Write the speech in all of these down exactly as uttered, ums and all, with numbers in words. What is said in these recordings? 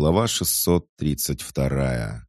Глава шестьсот тридцать вторая.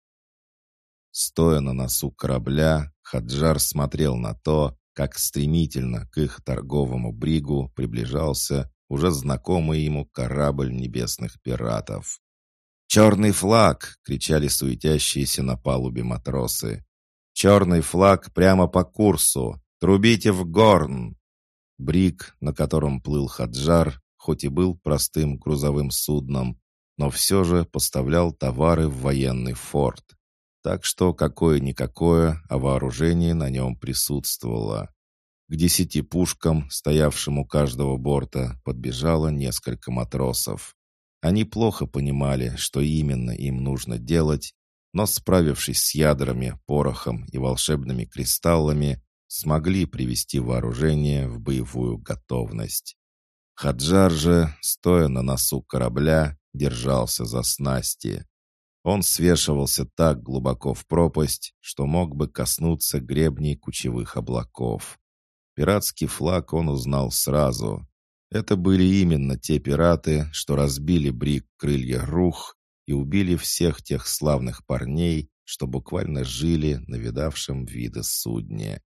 Стоя на носу корабля, Хаджар смотрел на то, как стремительно к их торговому бригу приближался уже знакомый ему корабль небесных пиратов. «Черный флаг!» — кричали суетящиеся на палубе матросы. «Черный флаг прямо по курсу! Трубите в горн!» Бриг, на котором плыл Хаджар, хоть и был простым грузовым судном, но все же поставлял товары в военный форт. Так что какое-никакое, а вооружение на нем присутствовало. К десяти пушкам, стоявшим у каждого борта, подбежало несколько матросов. Они плохо понимали, что именно им нужно делать, но, справившись с ядрами, порохом и волшебными кристаллами, смогли привести вооружение в боевую готовность. Хаджар же, стоя на носу корабля, держался за снасти. Он свешивался так глубоко в пропасть, что мог бы коснуться гребней кучевых облаков. Пиратский флаг он узнал сразу. Это были именно те пираты, что разбили бриг «Крылья Рух» и убили всех тех славных парней, что буквально жили на видавшем виды судне.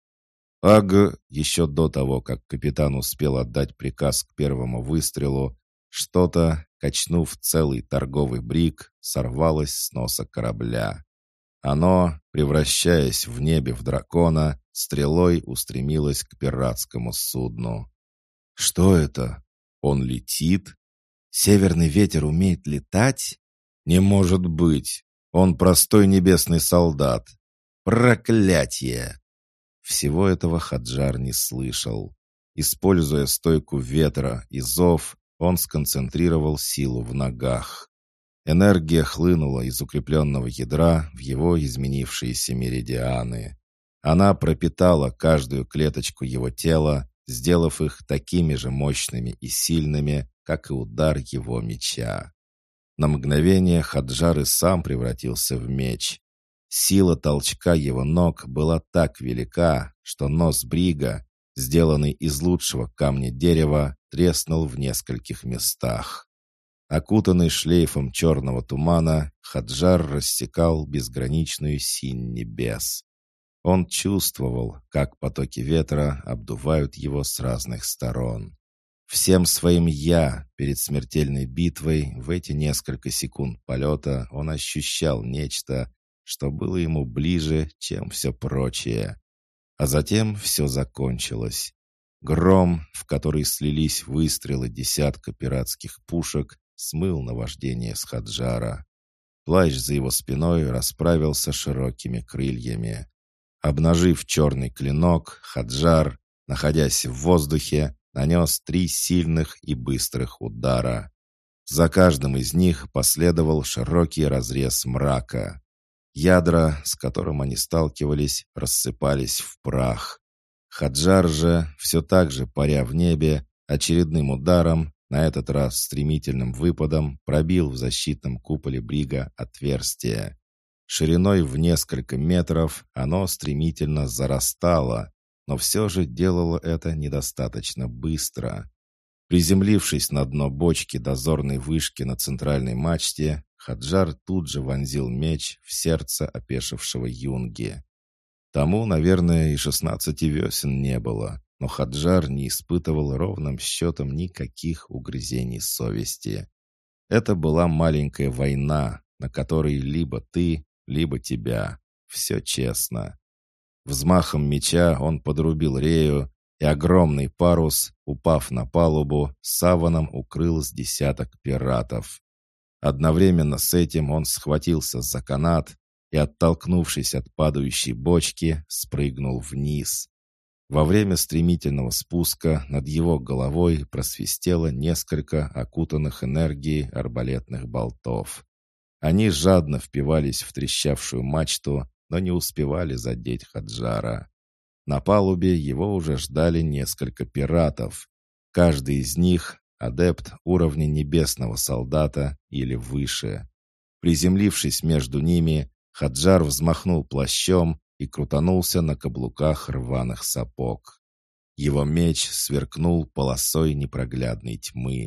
Аг, еще до того, как капитан успел отдать приказ к первому выстрелу, что-то, качнув целый торговый бриг, сорвалось с носа корабля. Оно, превращаясь в небе в дракона, стрелой устремилось к пиратскому судну. Что это? Он летит? Северный ветер умеет летать? Не может быть! Он простой небесный солдат. Проклятье! Всего этого Хаджар не слышал. Используя стойку ветра и зов, он сконцентрировал силу в ногах. Энергия хлынула из укрепленного ядра в его изменившиеся меридианы. Она пропитала каждую клеточку его тела, сделав их такими же мощными и сильными, как и удар его меча. На мгновение Хаджар и сам превратился в меч. Сила толчка его ног была так велика, что нос брига, сделанный из лучшего камня дерева, треснул в нескольких местах. Окутанный шлейфом черного тумана, Хаджар рассекал безграничную синь небес. Он чувствовал, как потоки ветра обдувают его с разных сторон. Всем своим «я» перед смертельной битвой в эти несколько секунд полета он ощущал нечто, что было ему ближе, чем все прочее. А затем все закончилось. Гром, в который слились выстрелы десятка пиратских пушек, смыл наваждение с Хаджара. Плащ за его спиной расправился широкими крыльями. Обнажив черный клинок, Хаджар, находясь в воздухе, нанес три сильных и быстрых удара. За каждым из них последовал широкий разрез мрака. Ядра, с которым они сталкивались, рассыпались в прах. Хаджар же, все так же паря в небе, очередным ударом, на этот раз стремительным выпадом, пробил в защитном куполе брига отверстие. Шириной в несколько метров оно стремительно зарастало, но все же делало это недостаточно быстро. Приземлившись на дно бочки дозорной вышки на центральной мачте, Хаджар тут же вонзил меч в сердце опешившего юнги. Тому, наверное, и шестнадцати весен не было, но Хаджар не испытывал ровным счетом никаких угрызений совести. Это была маленькая война, на которой либо ты, либо тебя. Все честно. Взмахом меча он подрубил рею, и огромный парус, упав на палубу, саваном укрыл с десяток пиратов. Одновременно с этим он схватился за канат и, оттолкнувшись от падающей бочки, спрыгнул вниз. Во время стремительного спуска над его головой просвистело несколько окутанных энергией арбалетных болтов. Они жадно впивались в трещавшую мачту, но не успевали задеть Хаджара. На палубе его уже ждали несколько пиратов. Каждый из них — адепт уровня небесного солдата или выше. Приземлившись между ними, Хаджар взмахнул плащом и крутанулся на каблуках рваных сапог. Его меч сверкнул полосой непроглядной тьмы.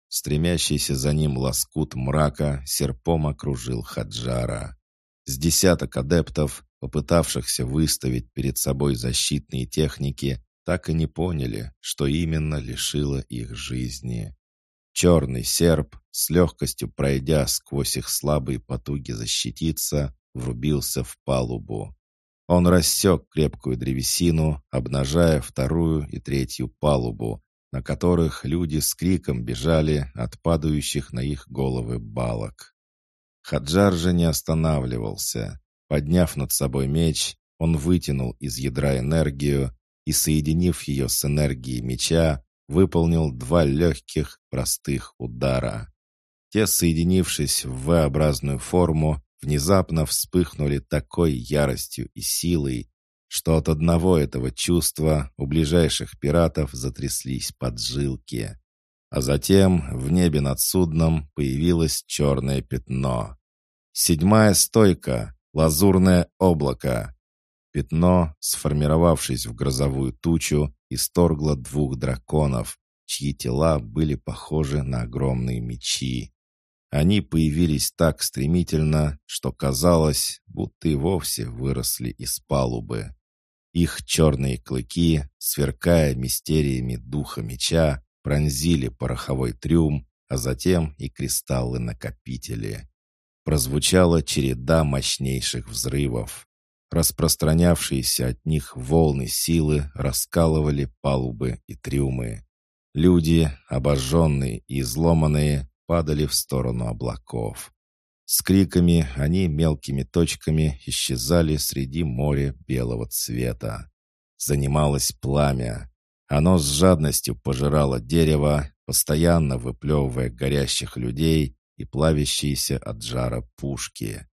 Стремящийся за ним лоскут мрака серпом окружил Хаджара. С десяток адептов, попытавшихся выставить перед собой защитные техники, так и не поняли, что именно лишило их жизни. Черный серп, с легкостью пройдя сквозь их слабые потуги защититься, врубился в палубу. Он рассек крепкую древесину, обнажая вторую и третью палубу, на которых люди с криком бежали от падающих на их головы балок. Хаджар же не останавливался. Подняв над собой меч, он вытянул из ядра энергию и, соединив ее с энергией меча, выполнил два легких, простых удара. Те, соединившись в V-образную форму, внезапно вспыхнули такой яростью и силой, что от одного этого чувства у ближайших пиратов затряслись поджилки. А затем в небе над судном появилось черное пятно. Седьмая стойка, лазурное облако. Пятно, сформировавшись в грозовую тучу, исторгло двух драконов, чьи тела были похожи на огромные мечи. Они появились так стремительно, что казалось, будто и вовсе выросли из палубы. Их черные клыки, сверкая мистериями духа меча, пронзили пороховой трюм, а затем и кристаллы-накопители. Прозвучала череда мощнейших взрывов. Распространявшиеся от них волны силы раскалывали палубы и трюмы. Люди, обожженные и изломанные, падали в сторону облаков. С криками они мелкими точками исчезали среди моря белого цвета. Занималось пламя. Оно с жадностью пожирало дерево, постоянно выплевывая горящих людей и плавящиеся от жара пушки.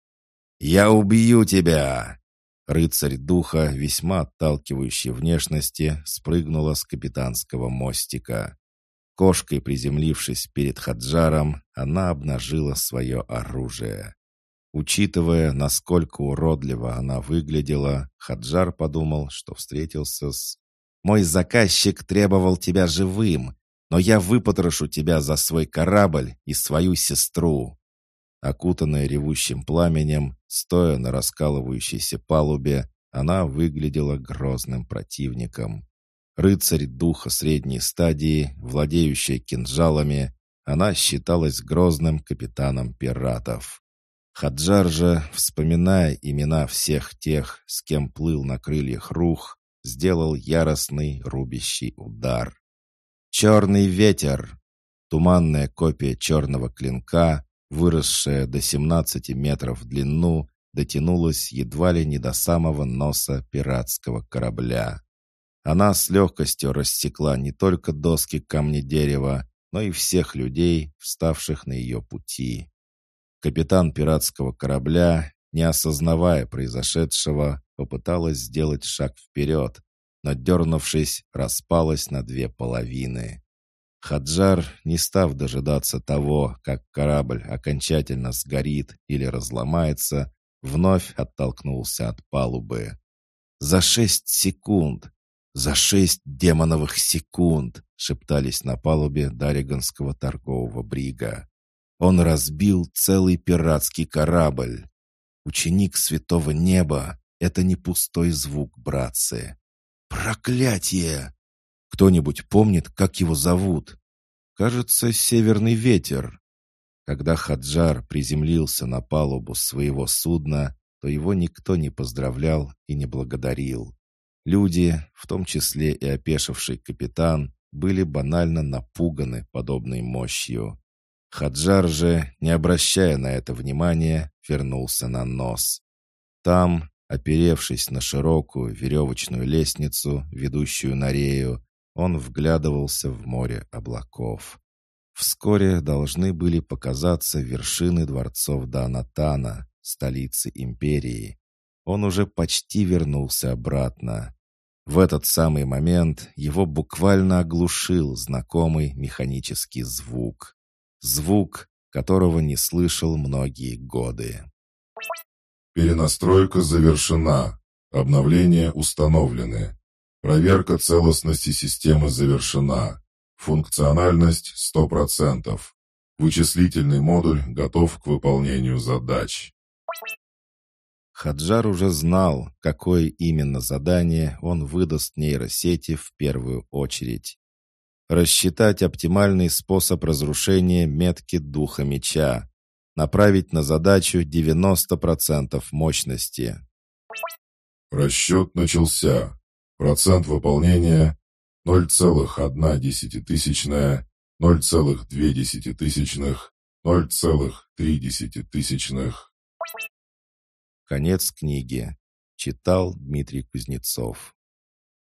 «Я убью тебя!» Рыцарь духа, весьма отталкивающей внешности, спрыгнула с капитанского мостика. Кошкой приземлившись перед Хаджаром, она обнажила свое оружие. Учитывая, насколько уродливо она выглядела, Хаджар подумал, что встретился с... «Мой заказчик требовал тебя живым, но я выпотрошу тебя за свой корабль и свою сестру». Окутанная ревущим пламенем, стоя на раскалывающейся палубе, она выглядела грозным противником. Рыцарь духа средней стадии, владеющая кинжалами, она считалась грозным капитаном пиратов. Хаджар же, вспоминая имена всех тех, с кем плыл на крыльях рух, сделал яростный рубящий удар. «Черный ветер!» Туманная копия черного клинка, выросшая до семнадцати метров в длину, дотянулась едва ли не до самого носа пиратского корабля. Она с легкостью рассекла не только доски камня дерева, но и всех людей, вставших на ее пути. Капитан пиратского корабля, не осознавая произошедшего, попыталась сделать шаг вперед, но, дернувшись, распалась на две половины. Хаджар, не став дожидаться того, как корабль окончательно сгорит или разломается, вновь оттолкнулся от палубы. «За шесть секунд! За шесть демоновых секунд!» шептались на палубе Дариганского торгового брига. «Он разбил целый пиратский корабль! Ученик Святого Неба — это не пустой звук, братцы! Проклятие! Кто-нибудь помнит, как его зовут? Кажется, Северный ветер». Когда Хаджар приземлился на палубу своего судна, то его никто не поздравлял и не благодарил. Люди, в том числе и опешивший капитан, были банально напуганы подобной мощью. Хаджар же, не обращая на это внимания, вернулся на нос. Там, оперевшись на широкую веревочную лестницу, ведущую на рею, он вглядывался в море облаков. Вскоре должны были показаться вершины дворцов Даанатана, столицы империи. Он уже почти вернулся обратно. В этот самый момент его буквально оглушил знакомый механический звук. Звук, которого не слышал многие годы. Перенастройка завершена. Обновления установлены. Проверка целостности системы завершена. Функциональность сто процентов. Вычислительный модуль готов к выполнению задач. Хаджар уже знал, какое именно задание он выдаст нейросети в первую очередь. Рассчитать оптимальный способ разрушения метки духа меча. Направить на задачу девяносто процентов мощности. Расчет начался. Процент выполнения ноль целых одна десятитысячная, ноль целых две десятитысячных, ноль целых три десятитысячных. Конец книги. Читал Дмитрий Кузнецов.